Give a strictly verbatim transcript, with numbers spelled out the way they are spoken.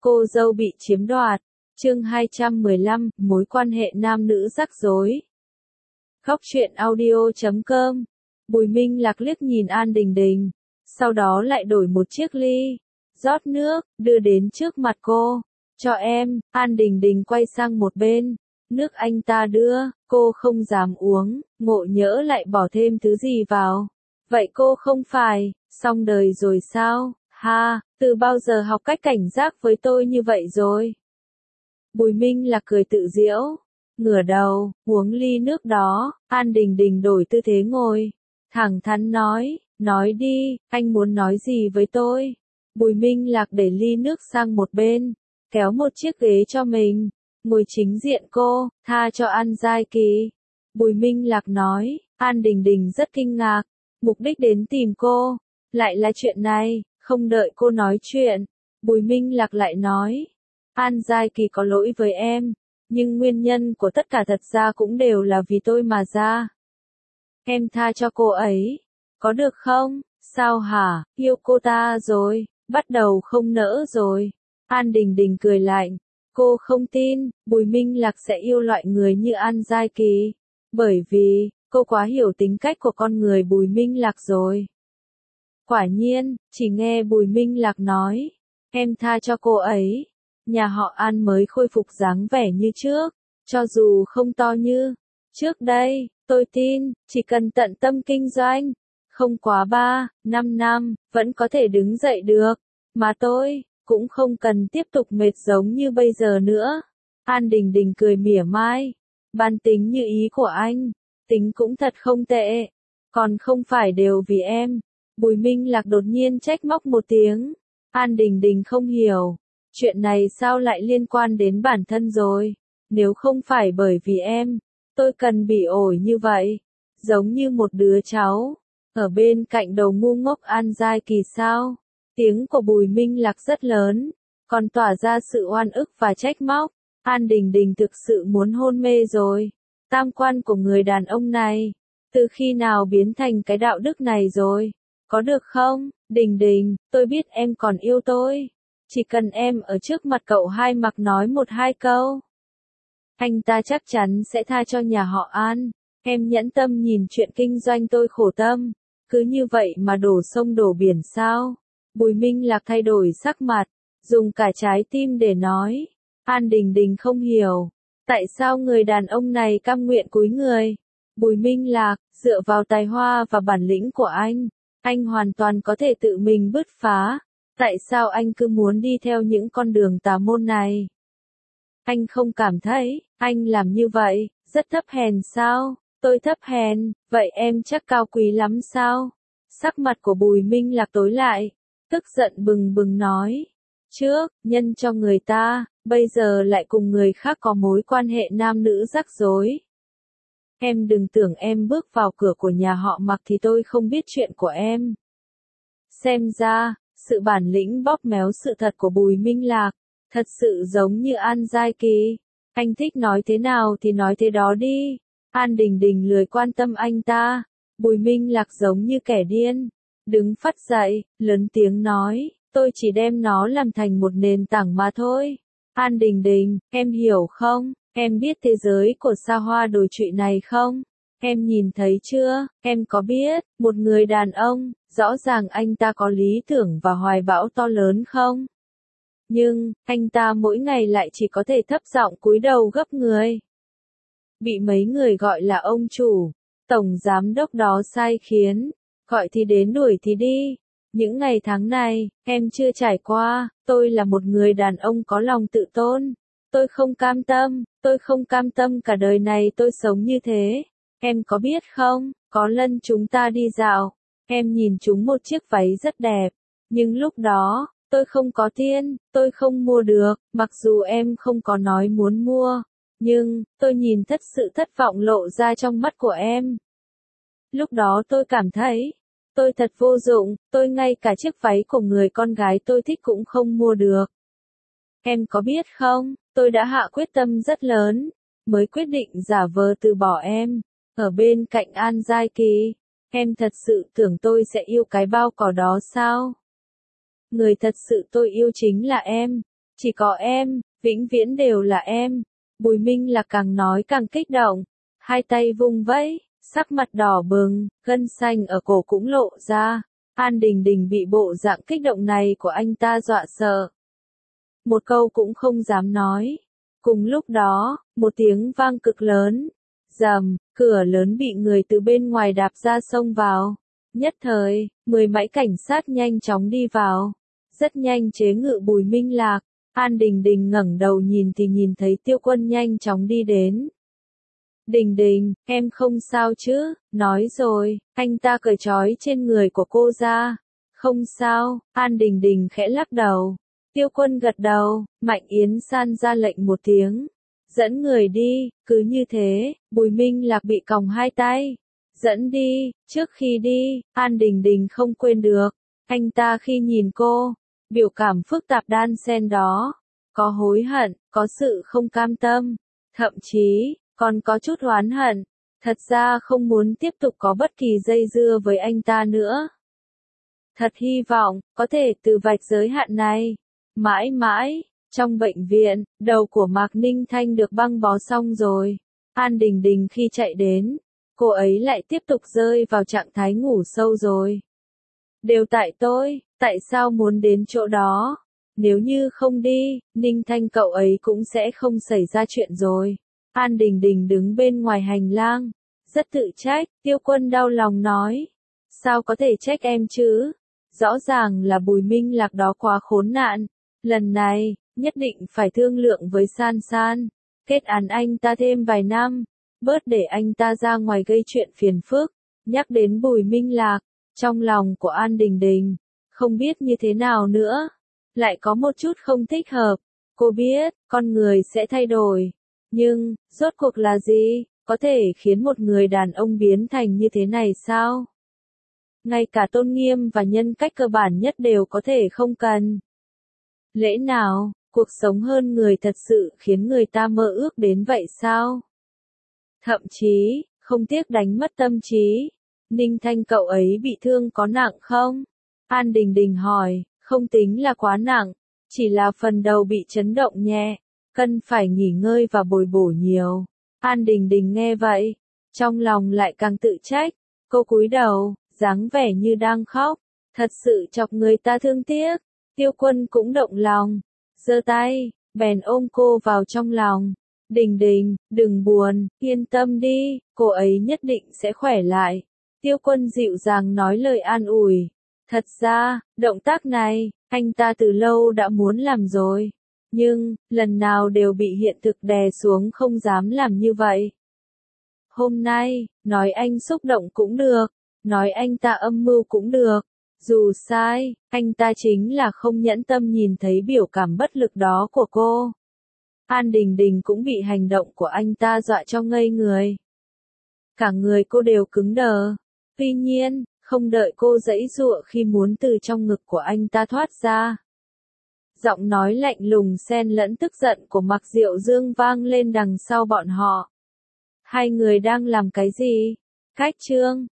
Cô dâu bị chiếm đoạt. Chương hai trăm mười lăm, mối quan hệ nam nữ rắc rối. Khóc chuyện audio chấm com. Bùi Minh Lạc liếc nhìn An Đình Đình, sau đó lại đổi một chiếc ly, rót nước, đưa đến trước mặt cô. Cho em. An Đình Đình quay sang một bên. Nước anh ta đưa, cô không dám uống, ngộ nhỡ lại bỏ thêm thứ gì vào. Vậy cô không phải, xong đời rồi sao? Ha, từ bao giờ học cách cảnh giác với tôi như vậy rồi? Bùi Minh Lạc cười tự giễu, ngửa đầu, uống ly nước đó. An Đình Đình đổi tư thế ngồi, thẳng thắn nói, nói đi, anh muốn nói gì với tôi? Bùi Minh Lạc để ly nước sang một bên, kéo một chiếc ghế cho mình, ngồi chính diện cô, tha cho An Giai Kỳ. Bùi Minh Lạc nói. An Đình Đình rất kinh ngạc, mục đích đến tìm cô, lại là chuyện này. Không đợi cô nói chuyện, Bùi Minh Lạc lại nói, An Giai Kỳ có lỗi với em, nhưng nguyên nhân của tất cả thật ra cũng đều là vì tôi mà ra. Em tha cho cô ấy, có được không? Sao hả, yêu cô ta rồi, bắt đầu không nỡ rồi. An Đình Đình cười lạnh, cô không tin, Bùi Minh Lạc sẽ yêu loại người như An Giai Kỳ, bởi vì, cô quá hiểu tính cách của con người Bùi Minh Lạc rồi. Quả nhiên, chỉ nghe Bùi Minh Lạc nói, em tha cho cô ấy, nhà họ An mới khôi phục dáng vẻ như trước, cho dù không to như trước đây, tôi tin, chỉ cần tận tâm kinh doanh, không quá ba, năm năm, vẫn có thể đứng dậy được, mà tôi, cũng không cần tiếp tục mệt giống như bây giờ nữa. An Đình Đình cười mỉa mai, bản tính như ý của anh, tính cũng thật không tệ, còn không phải đều vì em. Bùi Minh Lạc đột nhiên trách móc một tiếng. An Đình Đình không hiểu, chuyện này sao lại liên quan đến bản thân rồi, nếu không phải bởi vì em, tôi cần bị ổi như vậy, giống như một đứa cháu, ở bên cạnh đầu ngu ngốc An Giai Kỳ sao. Tiếng của Bùi Minh Lạc rất lớn, còn tỏa ra sự oan ức và trách móc. An Đình Đình thực sự muốn hôn mê rồi. Tam quan của người đàn ông này, từ khi nào biến thành cái đạo đức này rồi? Có được không, Đình Đình, tôi biết em còn yêu tôi. Chỉ cần em ở trước mặt cậu hai mặc nói một hai câu, anh ta chắc chắn sẽ tha cho nhà họ An. Em nhẫn tâm nhìn chuyện kinh doanh tôi khổ tâm, cứ như vậy mà đổ sông đổ biển sao? Bùi Minh Lạc thay đổi sắc mặt, dùng cả trái tim để nói. An Đình Đình không hiểu, tại sao người đàn ông này cam nguyện cúi người. Bùi Minh Lạc, dựa vào tài hoa và bản lĩnh của anh, anh hoàn toàn có thể tự mình bứt phá. Tại sao anh cứ muốn đi theo những con đường tà môn này? Anh không cảm thấy, anh làm như vậy, rất thấp hèn sao? Tôi thấp hèn, vậy em chắc cao quý lắm sao? Sắc mặt của Bùi Minh Lạc tối lại, tức giận bừng bừng nói. Trước, nhân cho người ta, bây giờ lại cùng người khác có mối quan hệ nam nữ rắc rối. Em đừng tưởng em bước vào cửa của nhà họ Mặc thì tôi không biết chuyện của em. Xem ra, sự bản lĩnh bóp méo sự thật của Bùi Minh Lạc, thật sự giống như An Giai Kỳ. Anh thích nói thế nào thì nói thế đó đi. An Đình Đình lười quan tâm anh ta. Bùi Minh Lạc giống như kẻ điên, đứng phắt dậy, lớn tiếng nói, tôi chỉ đem nó làm thành một nền tảng mà thôi. An Đình Đình, em hiểu không? Em biết thế giới của xa hoa đồi trụy này không? Em nhìn thấy chưa? Em có biết, một người đàn ông, rõ ràng anh ta có lý tưởng và hoài bão to lớn không? Nhưng, anh ta mỗi ngày lại chỉ có thể thấp giọng cúi đầu gấp người. Bị mấy người gọi là ông chủ, tổng giám đốc đó sai khiến, gọi thì đến đuổi thì đi. Những ngày tháng này, em chưa trải qua, tôi là một người đàn ông có lòng tự tôn. Tôi không cam tâm, tôi không cam tâm cả đời này tôi sống như thế. Em có biết không, có lần chúng ta đi dạo, em nhìn chúng một chiếc váy rất đẹp, nhưng lúc đó, tôi không có tiền, tôi không mua được, mặc dù em không có nói muốn mua, nhưng, tôi nhìn thất sự thất vọng lộ ra trong mắt của em. Lúc đó tôi cảm thấy, tôi thật vô dụng, tôi ngay cả chiếc váy của người con gái tôi thích cũng không mua được. Em có biết không, tôi đã hạ quyết tâm rất lớn, mới quyết định giả vờ từ bỏ em, ở bên cạnh An Giai Kỳ. Em thật sự tưởng tôi sẽ yêu cái bao cỏ đó sao? Người thật sự tôi yêu chính là em. Chỉ có em, vĩnh viễn đều là em. Bùi Minh Lạc càng nói càng kích động, hai tay vung vẫy, sắc mặt đỏ bừng, gân xanh ở cổ cũng lộ ra. An Đình Đình bị bộ dạng kích động này của anh ta dọa sợ. Một câu cũng không dám nói. Cùng lúc đó, một tiếng vang cực lớn. Rầm, cửa lớn bị người từ bên ngoài đạp ra xông vào. Nhất thời, mười mấy cảnh sát nhanh chóng đi vào. Rất nhanh chế ngự Bùi Minh Lạc. An Đình Đình ngẩng đầu nhìn thì nhìn thấy Tiêu Quân nhanh chóng đi đến. Đình Đình, em không sao chứ, nói rồi, anh ta cởi trói trên người của cô ra. Không sao, An Đình Đình khẽ lắc đầu. Tiêu Quân gật đầu, Mạnh Yến San ra lệnh một tiếng. Dẫn người đi, cứ như thế, Bùi Minh Lạc bị còng hai tay. Dẫn đi, trước khi đi, An Đình Đình không quên được. Anh ta khi nhìn cô, biểu cảm phức tạp đan xen đó. Có hối hận, có sự không cam tâm, thậm chí, còn có chút oán hận. Thật ra không muốn tiếp tục có bất kỳ dây dưa với anh ta nữa. Thật hy vọng, có thể từ vạch giới hạn này. Mãi mãi, trong bệnh viện, đầu của Mạc Ninh Thanh được băng bó xong rồi. An Đình Đình khi chạy đến, cô ấy lại tiếp tục rơi vào trạng thái ngủ sâu rồi. Đều tại tôi, tại sao muốn đến chỗ đó? Nếu như không đi, Ninh Thanh cậu ấy cũng sẽ không xảy ra chuyện rồi. An Đình Đình đứng bên ngoài hành lang, rất tự trách. Tiêu Quân đau lòng nói. Sao có thể trách em chứ? Rõ ràng là Bùi Minh Lạc đó quá khốn nạn. Lần này, nhất định phải thương lượng với San San. Kết án anh ta thêm vài năm. Bớt để anh ta ra ngoài gây chuyện phiền phức. Nhắc đến Bùi Minh Lạc, trong lòng của An Đình Đình, không biết như thế nào nữa. Lại có một chút không thích hợp. Cô biết, con người sẽ thay đổi. Nhưng, rốt cuộc là gì? Có thể khiến một người đàn ông biến thành như thế này sao? Ngay cả tôn nghiêm và nhân cách cơ bản nhất đều có thể không cần. Lẽ nào, cuộc sống hơn người thật sự khiến người ta mơ ước đến vậy sao? Thậm chí, không tiếc đánh mất tâm trí. Ninh Thanh cậu ấy bị thương có nặng không? An Đình Đình hỏi, không tính là quá nặng, chỉ là phần đầu bị chấn động nhẹ, cần phải nghỉ ngơi và bồi bổ nhiều. An Đình Đình nghe vậy, trong lòng lại càng tự trách, cô cúi đầu, dáng vẻ như đang khóc, thật sự chọc người ta thương tiếc. Tiêu Quân cũng động lòng, giơ tay, bèn ôm cô vào trong lòng. Đình Đình, đừng buồn, yên tâm đi, cô ấy nhất định sẽ khỏe lại. Tiêu Quân dịu dàng nói lời an ủi. Thật ra, động tác này, anh ta từ lâu đã muốn làm rồi. Nhưng, lần nào đều bị hiện thực đè xuống không dám làm như vậy. Hôm nay, nói anh xúc động cũng được, nói anh ta âm mưu cũng được. Dù sai, anh ta chính là không nhẫn tâm nhìn thấy biểu cảm bất lực đó của cô. An Đình Đình cũng bị hành động của anh ta dọa cho ngây người. Cả người cô đều cứng đờ. Tuy nhiên, không đợi cô giãy giụa khi muốn từ trong ngực của anh ta thoát ra. Giọng nói lạnh lùng xen lẫn tức giận của Mạc Diệu Dương vang lên đằng sau bọn họ. Hai người đang làm cái gì? Cách chương